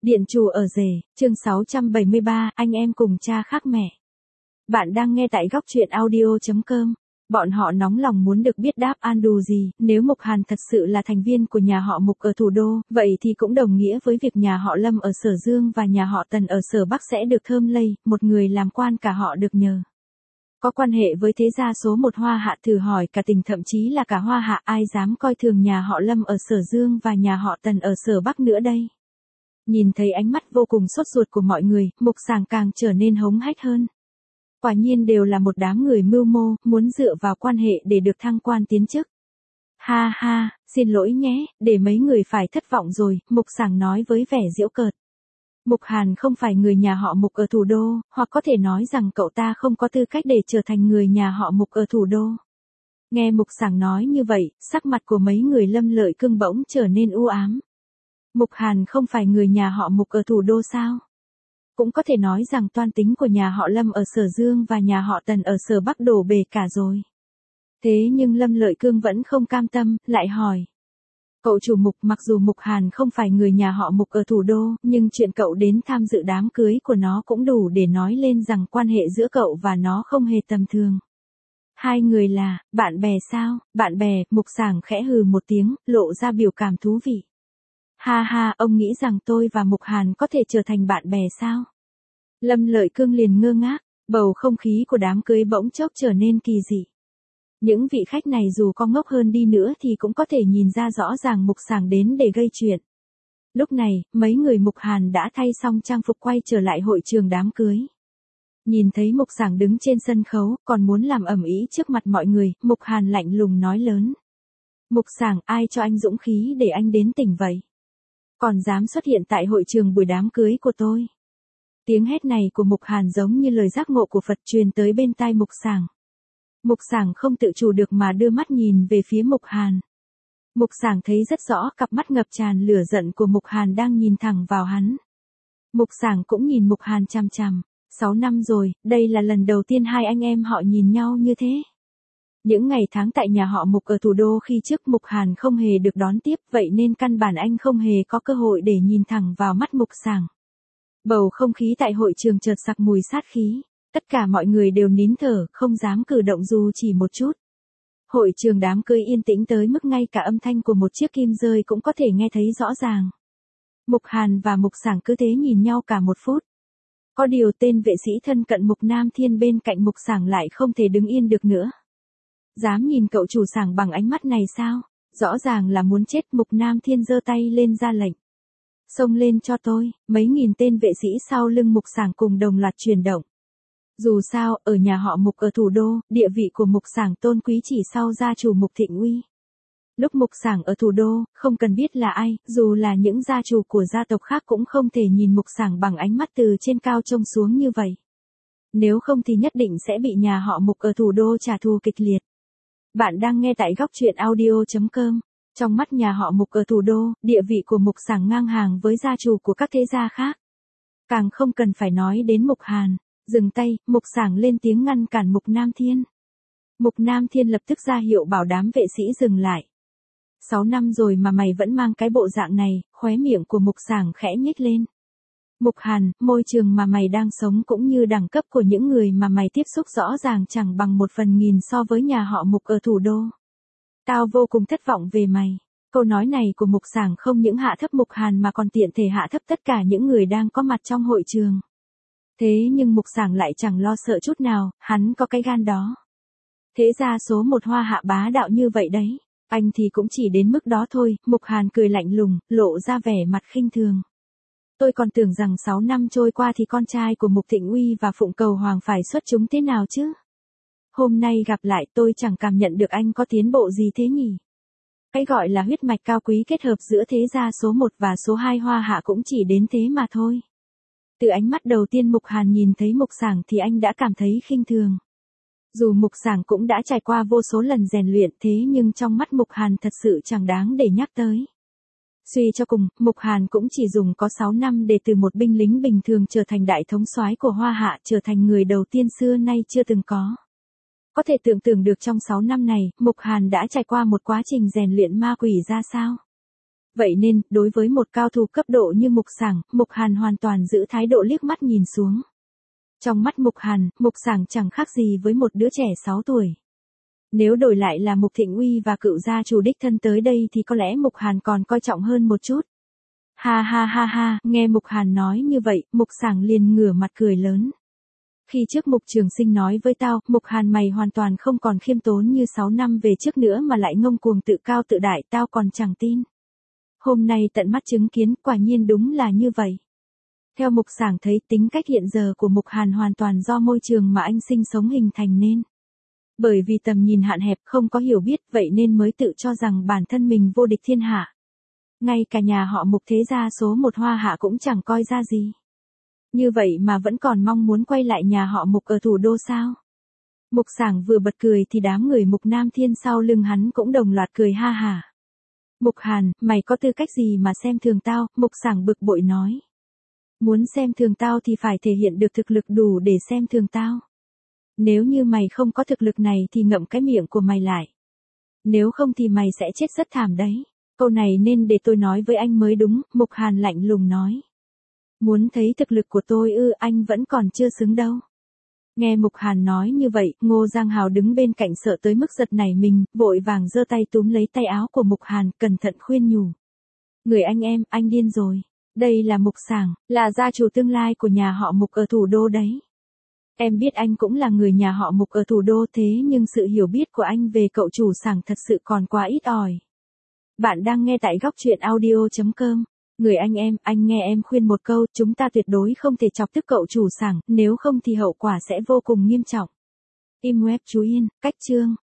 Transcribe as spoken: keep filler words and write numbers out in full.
Điện chủ ở rể, chương sáu trăm bảy mươi ba, anh em cùng cha khác mẹ. Bạn đang nghe tại góc truyện audio.com. Bọn họ nóng lòng muốn được biết đáp an đù gì, nếu Mục Hàn thật sự là thành viên của nhà họ Mục ở thủ đô, vậy thì cũng đồng nghĩa với việc nhà họ Lâm ở Sở Dương và nhà họ Tần ở Sở Bắc sẽ được thơm lây, một người làm quan cả họ được nhờ. Có quan hệ với thế gia số một Hoa Hạ thử hỏi cả tỉnh thậm chí là cả Hoa Hạ ai dám coi thường nhà họ Lâm ở Sở Dương và nhà họ Tần ở Sở Bắc nữa đây. Nhìn thấy ánh mắt vô cùng sốt ruột của mọi người, Mục Sàng càng trở nên hống hách hơn. Quả nhiên đều là một đám người mưu mô, muốn dựa vào quan hệ để được thăng quan tiến chức. Ha ha, xin lỗi nhé, để mấy người phải thất vọng rồi, Mục Sàng nói với vẻ giễu cợt. Mục Hàn không phải người nhà họ Mục ở thủ đô, hoặc có thể nói rằng cậu ta không có tư cách để trở thành người nhà họ Mục ở thủ đô. Nghe Mục Sàng nói như vậy, sắc mặt của mấy người Lâm Lợi Cương bỗng trở nên u ám. Mục Hàn không phải người nhà họ Mục ở thủ đô sao? Cũng có thể nói rằng toan tính của nhà họ Lâm ở Sở Dương và nhà họ Tần ở Sở Bắc đổ bể cả rồi. Thế nhưng Lâm Lợi Cương vẫn không cam tâm, lại hỏi. Cậu chủ Mục, mặc dù Mục Hàn không phải người nhà họ Mục ở thủ đô, nhưng chuyện cậu đến tham dự đám cưới của nó cũng đủ để nói lên rằng quan hệ giữa cậu và nó không hề tầm thường. Hai người là, bạn bè sao? Bạn bè, Mục Sàng khẽ hừ một tiếng, lộ ra biểu cảm thú vị. Ha ha, ông nghĩ rằng tôi và Mục Hàn có thể trở thành bạn bè sao? Lâm Lợi Cương liền ngơ ngác, bầu không khí của đám cưới bỗng chốc trở nên kỳ dị. Những vị khách này dù có ngốc hơn đi nữa thì cũng có thể nhìn ra rõ ràng Mục Sàng đến để gây chuyện. Lúc này, mấy người Mục Hàn đã thay xong trang phục quay trở lại hội trường đám cưới. Nhìn thấy Mục Sàng đứng trên sân khấu, còn muốn làm ầm ĩ trước mặt mọi người, Mục Hàn lạnh lùng nói lớn. Mục Sàng, ai cho anh dũng khí để anh đến tỉnh vậy? Còn dám xuất hiện tại hội trường buổi đám cưới của tôi. Tiếng hét này của Mục Hàn giống như lời giác ngộ của Phật truyền tới bên tai Mục Sàng. Mục Sàng không tự chủ được mà đưa mắt nhìn về phía Mục Hàn. Mục Sàng thấy rất rõ cặp mắt ngập tràn lửa giận của Mục Hàn đang nhìn thẳng vào hắn. Mục Sàng cũng nhìn Mục Hàn chằm chằm. Sáu năm rồi, đây là lần đầu tiên hai anh em họ nhìn nhau như thế. Những ngày tháng tại nhà họ Mục ở thủ đô khi trước Mục Hàn không hề được đón tiếp, vậy nên căn bản anh không hề có cơ hội để nhìn thẳng vào mắt Mục Sàng. Bầu không khí tại hội trường chợt sặc mùi sát khí, tất cả mọi người đều nín thở, không dám cử động dù chỉ một chút. Hội trường đám cưới yên tĩnh tới mức ngay cả âm thanh của một chiếc kim rơi cũng có thể nghe thấy rõ ràng. Mục Hàn và Mục Sàng cứ thế nhìn nhau cả một phút. Có điều tên vệ sĩ thân cận Mục Nam Thiên bên cạnh Mục Sàng lại không thể đứng yên được nữa. Dám nhìn cậu chủ Sàng bằng ánh mắt này sao? Rõ ràng là muốn chết. Mục Nam Thiên giơ tay lên ra lệnh. Xông lên cho tôi. Mấy nghìn tên vệ sĩ sau lưng Mục Sàng cùng đồng loạt chuyển động. Dù sao, ở nhà họ Mục ở thủ đô, địa vị của Mục Sàng tôn quý chỉ sau gia chủ Mục Thịnh Uy. Lúc Mục Sàng ở thủ đô, không cần biết là ai, dù là những gia chủ của gia tộc khác cũng không thể nhìn Mục Sàng bằng ánh mắt từ trên cao trông xuống như vậy. Nếu không thì nhất định sẽ bị nhà họ Mục ở thủ đô trả thù kịch liệt. Bạn đang nghe tại góc truyện audio.com. Trong mắt nhà họ Mục ở thủ đô, địa vị của Mục Sàng ngang hàng với gia chủ của các thế gia khác. Càng không cần phải nói đến Mục Hàn. Dừng tay, Mục Sàng lên tiếng ngăn cản Mục Nam Thiên. Mục Nam Thiên lập tức ra hiệu bảo đám vệ sĩ dừng lại. Sáu năm rồi mà mày vẫn mang cái bộ dạng này, khóe miệng của Mục Sàng khẽ nhếch lên. Mục Hàn, môi trường mà mày đang sống cũng như đẳng cấp của những người mà mày tiếp xúc rõ ràng chẳng bằng một phần nghìn so với nhà họ Mục ở thủ đô. Tao vô cùng thất vọng về mày. Câu nói này của Mục Sàng không những hạ thấp Mục Hàn mà còn tiện thể hạ thấp tất cả những người đang có mặt trong hội trường. Thế nhưng Mục Sàng lại chẳng lo sợ chút nào, hắn có cái gan đó. Thế ra số một Hoa Hạ bá đạo như vậy đấy, anh thì cũng chỉ đến mức đó thôi. Mục Hàn cười lạnh lùng, lộ ra vẻ mặt khinh thường. Tôi còn tưởng rằng sáu năm trôi qua thì con trai của Mục Thịnh Uy và Phụng Cầu Hoàng phải xuất chúng thế nào chứ. Hôm nay gặp lại tôi chẳng cảm nhận được anh có tiến bộ gì thế nhỉ. Cái gọi là huyết mạch cao quý kết hợp giữa thế gia số một và số hai Hoa Hạ cũng chỉ đến thế mà thôi. Từ ánh mắt đầu tiên Mục Hàn nhìn thấy Mục Sàng thì anh đã cảm thấy khinh thường. Dù Mục Sàng cũng đã trải qua vô số lần rèn luyện thế nhưng trong mắt Mục Hàn thật sự chẳng đáng để nhắc tới. Suy cho cùng, Mục Hàn cũng chỉ dùng có sáu năm để từ một binh lính bình thường trở thành đại thống soái của Hoa Hạ, trở thành người đầu tiên xưa nay chưa từng có. Có thể tưởng tượng được trong sáu năm này, Mục Hàn đã trải qua một quá trình rèn luyện ma quỷ ra sao. Vậy nên, đối với một cao thủ cấp độ như Mục Sảng, Mục Hàn hoàn toàn giữ thái độ liếc mắt nhìn xuống. Trong mắt Mục Hàn, Mục Sảng chẳng khác gì với một đứa trẻ sáu tuổi. Nếu đổi lại là Mục Thịnh Uy và cựu gia chủ đích thân tới đây thì có lẽ Mục Hàn còn coi trọng hơn một chút. Ha ha ha ha, nghe Mục Hàn nói như vậy, Mục Sảng liền ngửa mặt cười lớn. Khi trước Mục Trường Sinh nói với tao, Mục Hàn mày hoàn toàn không còn khiêm tốn như sáu năm về trước nữa mà lại ngông cuồng tự cao tự đại, tao còn chẳng tin. Hôm nay tận mắt chứng kiến, quả nhiên đúng là như vậy. Theo Mục Sảng thấy, tính cách hiện giờ của Mục Hàn hoàn toàn do môi trường mà anh sinh sống hình thành nên. Bởi vì tầm nhìn hạn hẹp, không có hiểu biết, vậy nên mới tự cho rằng bản thân mình vô địch thiên hạ. Ngay cả nhà họ Mục thế gia số một Hoa Hạ cũng chẳng coi ra gì. Như vậy mà vẫn còn mong muốn quay lại nhà họ Mục ở thủ đô sao? Mục Sảng vừa bật cười thì đám người Mục Nam Thiên sau lưng hắn cũng đồng loạt cười ha hả. Mục Hàn, mày có tư cách gì mà xem thường tao? Mục Sảng bực bội nói. Muốn xem thường tao thì phải thể hiện được thực lực đủ để xem thường tao. Nếu như mày không có thực lực này thì ngậm cái miệng của mày lại. Nếu không thì mày sẽ chết rất thảm đấy. Câu này nên để tôi nói với anh mới đúng, Mục Hàn lạnh lùng nói. Muốn thấy thực lực của tôi ư, anh vẫn còn chưa xứng đâu. Nghe Mục Hàn nói như vậy, Ngô Giang Hào đứng bên cạnh sợ tới mức giật nảy mình, vội vàng giơ tay túm lấy tay áo của Mục Hàn, cẩn thận khuyên nhủ. Người anh em, anh điên rồi. Đây là Mục Sảng, là gia chủ tương lai của nhà họ Mục ở thủ đô đấy. Em biết anh cũng là người nhà họ Mục ở thủ đô thế nhưng sự hiểu biết của anh về cậu chủ Sảng thật sự còn quá ít ỏi. Bạn đang nghe tại góc truyện audio chấm com. Người anh em, anh nghe em khuyên một câu, chúng ta tuyệt đối không thể chọc tức cậu chủ Sảng, nếu không thì hậu quả sẽ vô cùng nghiêm trọng. Im web chú Yên, cách chương.